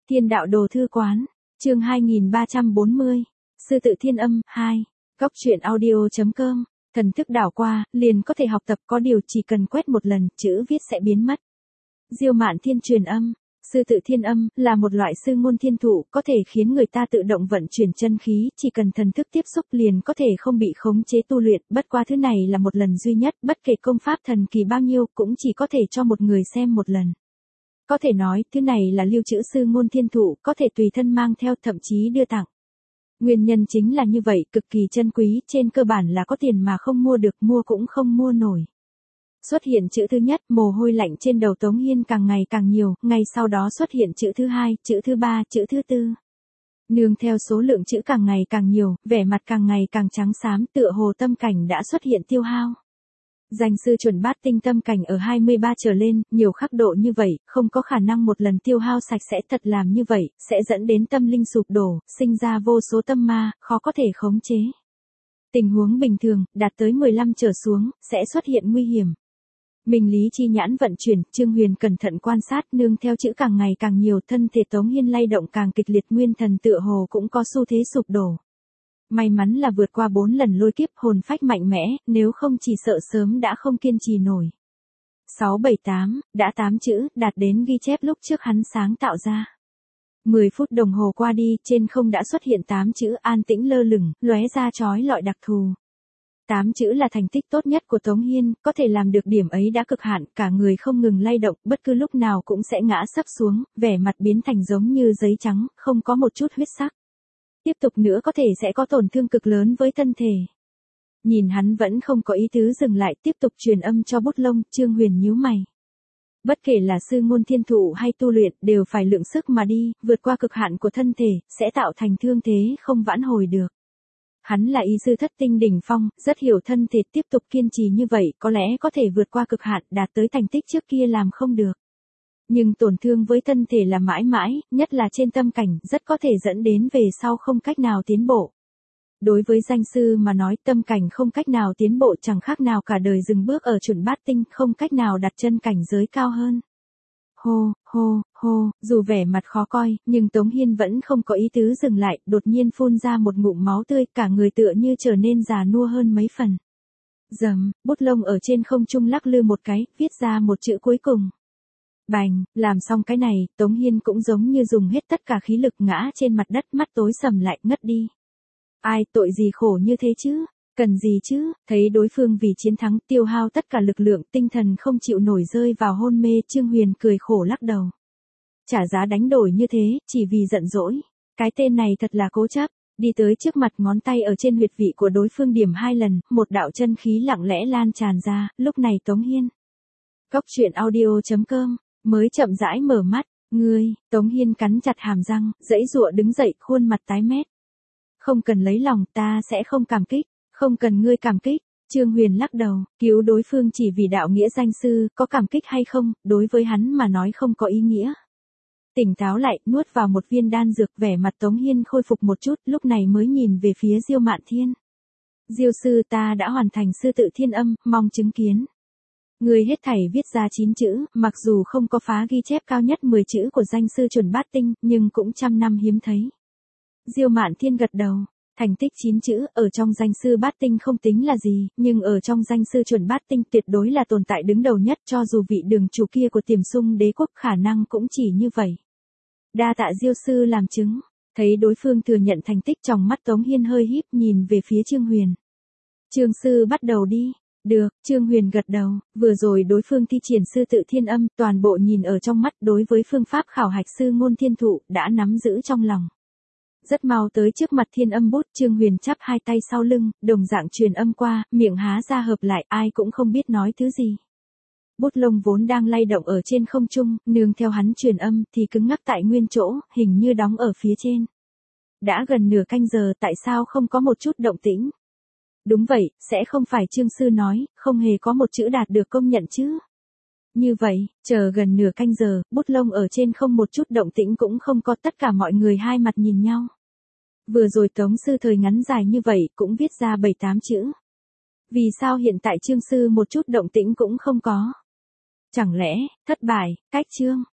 Thiên đạo đồ thư quán, chương 2340, Sư tự thiên âm, 2, góc truyện audio.com, thần thức đảo qua, liền có thể học tập, có điều chỉ cần quét một lần, chữ viết sẽ biến mất. Diêu Mạn Thiên truyền âm, sư tự thiên âm, là một loại sư môn thiên thụ, có thể khiến người ta tự động vận chuyển chân khí, chỉ cần thần thức tiếp xúc liền có thể không bị khống chế tu luyện, bất qua thứ này là một lần duy nhất, bất kể công pháp thần kỳ bao nhiêu, cũng chỉ có thể cho một người xem một lần. Có thể nói, thứ này là lưu trữ sư môn thiên thụ, có thể tùy thân mang theo, thậm chí đưa tặng. Nguyên nhân chính là như vậy, cực kỳ chân quý, trên cơ bản là có tiền mà không mua được, mua cũng không mua nổi. Xuất hiện chữ thứ nhất, mồ hôi lạnh trên đầu Tống Hiên càng ngày càng nhiều, ngay sau đó xuất hiện chữ thứ hai, chữ thứ ba, chữ thứ tư. Nương theo số lượng chữ càng ngày càng nhiều, vẻ mặt càng ngày càng trắng xám, tựa hồ tâm cảnh đã xuất hiện tiêu hao. Danh sư chuẩn bát tinh tâm cảnh ở 23 trở lên, nhiều khắc độ như vậy, không có khả năng một lần tiêu hao sạch sẽ, thật làm như vậy, sẽ dẫn đến tâm linh sụp đổ, sinh ra vô số tâm ma, khó có thể khống chế. Tình huống bình thường, đạt tới 15 trở xuống, sẽ xuất hiện nguy hiểm. Minh lý chi nhãn vận chuyển, Trương Huyền cẩn thận quan sát, nương theo chữ càng ngày càng nhiều, thân thể Tống Hiên lay động càng kịch liệt, nguyên thần tựa hồ cũng có xu thế sụp đổ. May mắn là vượt qua 4 lần lôi kiếp, hồn phách mạnh mẽ, nếu không chỉ sợ sớm đã không kiên trì nổi. 678, đã 8 chữ, đạt đến ghi chép lúc trước hắn sáng tạo ra. 10 phút đồng hồ qua đi, trên không đã xuất hiện 8 chữ, an tĩnh lơ lửng, lóe ra chói lọi đặc thù. 8 chữ là thành tích tốt nhất của Tống Hiên, có thể làm được điểm ấy đã cực hạn, cả người không ngừng lay động, bất cứ lúc nào cũng sẽ ngã sấp xuống, vẻ mặt biến thành giống như giấy trắng, không có một chút huyết sắc. Tiếp tục nữa có thể sẽ có tổn thương cực lớn với thân thể. Nhìn hắn vẫn không có ý tứ dừng lại, tiếp tục truyền âm cho Bút Lông, Trương Huyền nhíu mày. Bất kể là sư môn thiên thụ hay tu luyện, đều phải lượng sức mà đi, vượt qua cực hạn của thân thể, sẽ tạo thành thương thế không vãn hồi được. Hắn là y sư thất tinh đỉnh phong, rất hiểu thân thể, tiếp tục kiên trì như vậy, có lẽ có thể vượt qua cực hạn, đạt tới thành tích trước kia làm không được. Nhưng tổn thương với thân thể là mãi mãi, nhất là trên tâm cảnh, rất có thể dẫn đến về sau không cách nào tiến bộ. Đối với danh sư mà nói, tâm cảnh không cách nào tiến bộ chẳng khác nào cả đời dừng bước ở chuẩn bát tinh, không cách nào đặt chân cảnh giới cao hơn. Hô, hô, hô, dù vẻ mặt khó coi, nhưng Tống Hiên vẫn không có ý tứ dừng lại, đột nhiên phun ra một ngụm máu tươi, cả người tựa như trở nên già nua hơn mấy phần. Rầm, Bút Lông ở trên không trung lắc lư một cái, viết ra một chữ cuối cùng. Bành, làm xong cái này, Tống Hiên cũng giống như dùng hết tất cả khí lực ngã trên mặt đất, mắt tối sầm lại, ngất đi. Ai, tội gì khổ như thế chứ? Cần gì chứ? Thấy đối phương vì chiến thắng tiêu hao tất cả lực lượng, tinh thần không chịu nổi rơi vào hôn mê, Trương Huyền cười khổ lắc đầu. Trả giá đánh đổi như thế, chỉ vì giận dỗi. Cái tên này thật là cố chấp. Đi tới trước mặt, ngón tay ở trên huyệt vị của đối phương điểm 2 lần, một đạo chân khí lặng lẽ lan tràn ra, lúc này Tống Hiên. Góc truyện audio.com, mới chậm rãi mở mắt, ngươi, Tống Hiên cắn chặt hàm răng, giãy giụa đứng dậy, khuôn mặt tái mét. Không cần lấy lòng, ta sẽ không cảm kích, không cần ngươi cảm kích. Trương Huyền lắc đầu, cứu đối phương chỉ vì đạo nghĩa danh sư, có cảm kích hay không, đối với hắn mà nói không có ý nghĩa. Tỉnh táo lại, nuốt vào một viên đan dược, vẻ mặt Tống Hiên khôi phục một chút, lúc này mới nhìn về phía Diêu Mạn Thiên. Diêu sư, ta đã hoàn thành sư tự thiên âm, mong chứng kiến. Người hết thảy viết ra 9 chữ, mặc dù không có phá ghi chép cao nhất 10 chữ của danh sư chuẩn bát tinh, nhưng cũng trăm năm hiếm thấy. Diêu Mạn Thiên gật đầu, thành tích 9 chữ, ở trong danh sư bát tinh không tính là gì, nhưng ở trong danh sư chuẩn bát tinh tuyệt đối là tồn tại đứng đầu nhất, cho dù vị đường chủ kia của Tiềm Sung Đế quốc khả năng cũng chỉ như vậy. Đa tạ Diêu sư làm chứng, thấy đối phương thừa nhận thành tích, trong mắt Tống Hiên hơi híp, nhìn về phía Trương Huyền. Trương sư bắt đầu đi. Được, Trương Huyền gật đầu, vừa rồi đối phương thi triển sư tự thiên âm, toàn bộ nhìn ở trong mắt, đối với phương pháp khảo hạch sư môn thiên thụ, đã nắm giữ trong lòng. Rất mau tới trước mặt thiên âm bút, Trương Huyền chắp hai tay sau lưng, đồng dạng truyền âm qua, miệng há ra hợp lại, ai cũng không biết nói thứ gì. Bút Lông vốn đang lay động ở trên không trung, nương theo hắn truyền âm, thì cứng ngắc tại nguyên chỗ, hình như đóng ở phía trên. Đã gần nửa canh giờ, tại sao không có một chút động tĩnh? Đúng vậy, sẽ không phải Trương sư nói, không hề có một chữ đạt được công nhận chứ. Như vậy, chờ gần nửa canh giờ, Bút Lông ở trên không một chút động tĩnh cũng không có, tất cả mọi người hai mặt nhìn nhau. Vừa rồi Tống sư thời ngắn dài như vậy, cũng viết ra 7-8 chữ. Vì sao hiện tại Trương sư một chút động tĩnh cũng không có? Chẳng lẽ, thất bại, cách chương?